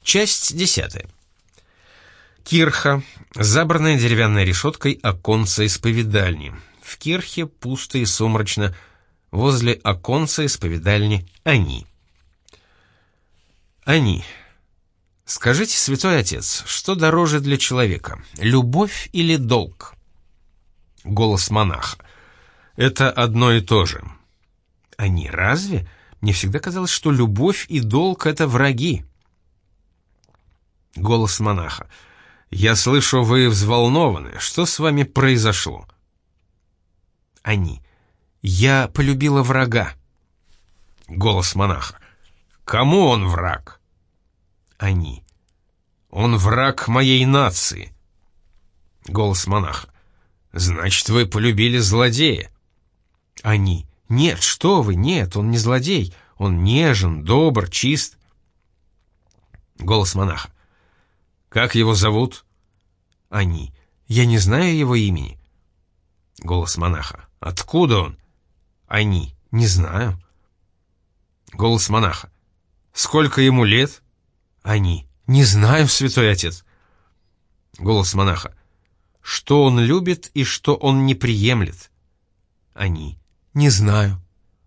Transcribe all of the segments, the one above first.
Часть 10. Кирха, забранная деревянной решеткой оконца исповедальни. В кирхе пусто и сумрачно. Возле оконца исповедальни они. Они. Скажите, святой отец, что дороже для человека, любовь или долг? Голос монаха. Это одно и то же. Они разве? Мне всегда казалось, что любовь и долг — это враги. Голос монаха. Я слышу, вы взволнованы. Что с вами произошло? Они. Я полюбила врага. Голос монаха. Кому он враг? Они. Он враг моей нации. Голос монаха. Значит, вы полюбили злодея. Они. Нет, что вы, нет, он не злодей. Он нежен, добр, чист. Голос монаха. Как его зовут? Они. Я не знаю его имени. Голос монаха. Откуда он? Они. Не знаю. Голос монаха. Сколько ему лет? Они. Не знаю, святой отец. Голос монаха. Что он любит и что он не приемлет? Они. Не знаю.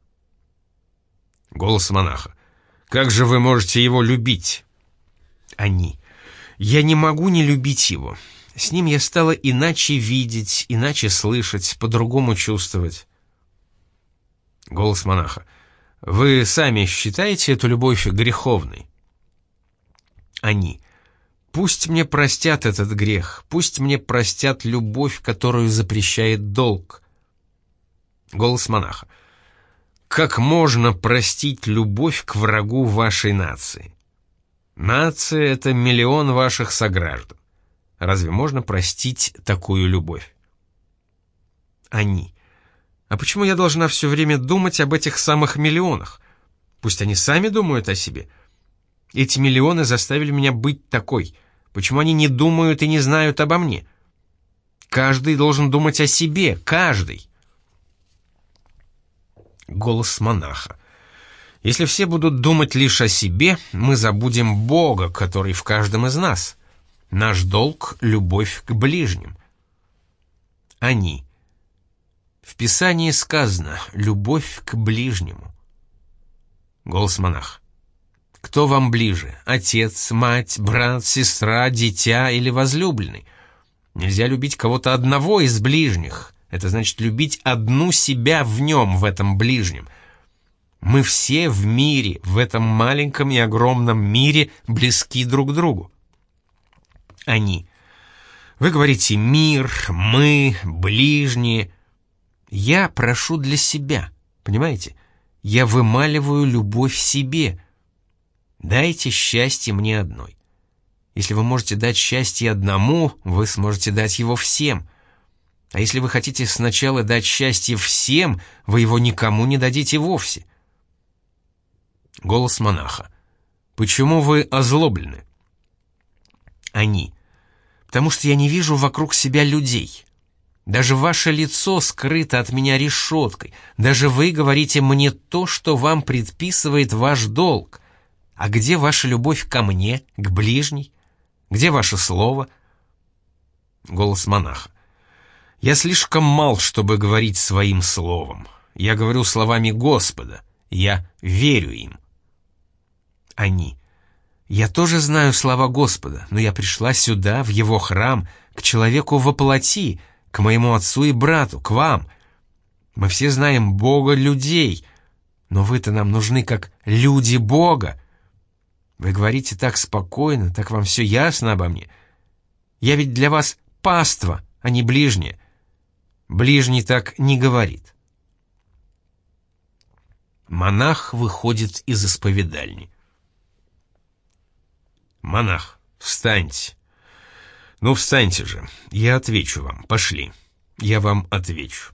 Голос монаха. Как же вы можете его любить? Они. Я не могу не любить его. С ним я стала иначе видеть, иначе слышать, по-другому чувствовать. Голос монаха. Вы сами считаете эту любовь греховной? Они. Пусть мне простят этот грех, пусть мне простят любовь, которую запрещает долг. Голос монаха. Как можно простить любовь к врагу вашей нации? Нация — это миллион ваших сограждан. Разве можно простить такую любовь? Они. А почему я должна все время думать об этих самых миллионах? Пусть они сами думают о себе. Эти миллионы заставили меня быть такой. Почему они не думают и не знают обо мне? Каждый должен думать о себе, каждый. Голос монаха. Если все будут думать лишь о себе, мы забудем Бога, который в каждом из нас. Наш долг — любовь к ближним. Они. В Писании сказано «любовь к ближнему». Голос монаха. Кто вам ближе? Отец, мать, брат, сестра, дитя или возлюбленный? Нельзя любить кого-то одного из ближних. Это значит любить одну себя в нем, в этом ближнем. Мы все в мире, в этом маленьком и огромном мире, близки друг к другу. Они. Вы говорите «мир», «мы», «ближние». Я прошу для себя, понимаете? Я вымаливаю любовь себе. Дайте счастье мне одной. Если вы можете дать счастье одному, вы сможете дать его всем. А если вы хотите сначала дать счастье всем, вы его никому не дадите вовсе. Голос монаха. Почему вы озлоблены? Они. Потому что я не вижу вокруг себя людей. Даже ваше лицо скрыто от меня решеткой. Даже вы говорите мне то, что вам предписывает ваш долг. А где ваша любовь ко мне, к ближней? Где ваше слово? Голос монаха. Я слишком мал, чтобы говорить своим словом. Я говорю словами Господа. Я верю им. Они. Я тоже знаю слова Господа, но я пришла сюда, в Его храм, к человеку во плоти, к моему отцу и брату, к вам. Мы все знаем Бога людей, но вы-то нам нужны как люди Бога. Вы говорите так спокойно, так вам все ясно обо мне. Я ведь для вас паства, а не ближняя. Ближний так не говорит. Монах выходит из исповедальни. Монах, встаньте. Ну, встаньте же, я отвечу вам, пошли. Я вам отвечу.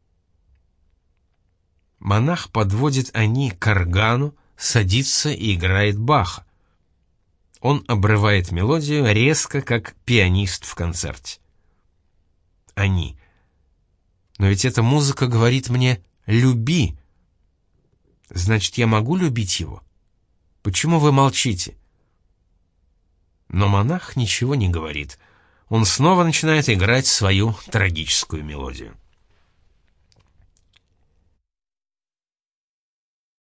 Монах подводит Ани к органу, садится и играет Баха. Он обрывает мелодию резко, как пианист в концерте. Ани. Но ведь эта музыка говорит мне «люби». Значит, я могу любить его? Почему вы молчите? Но монах ничего не говорит. Он снова начинает играть свою трагическую мелодию.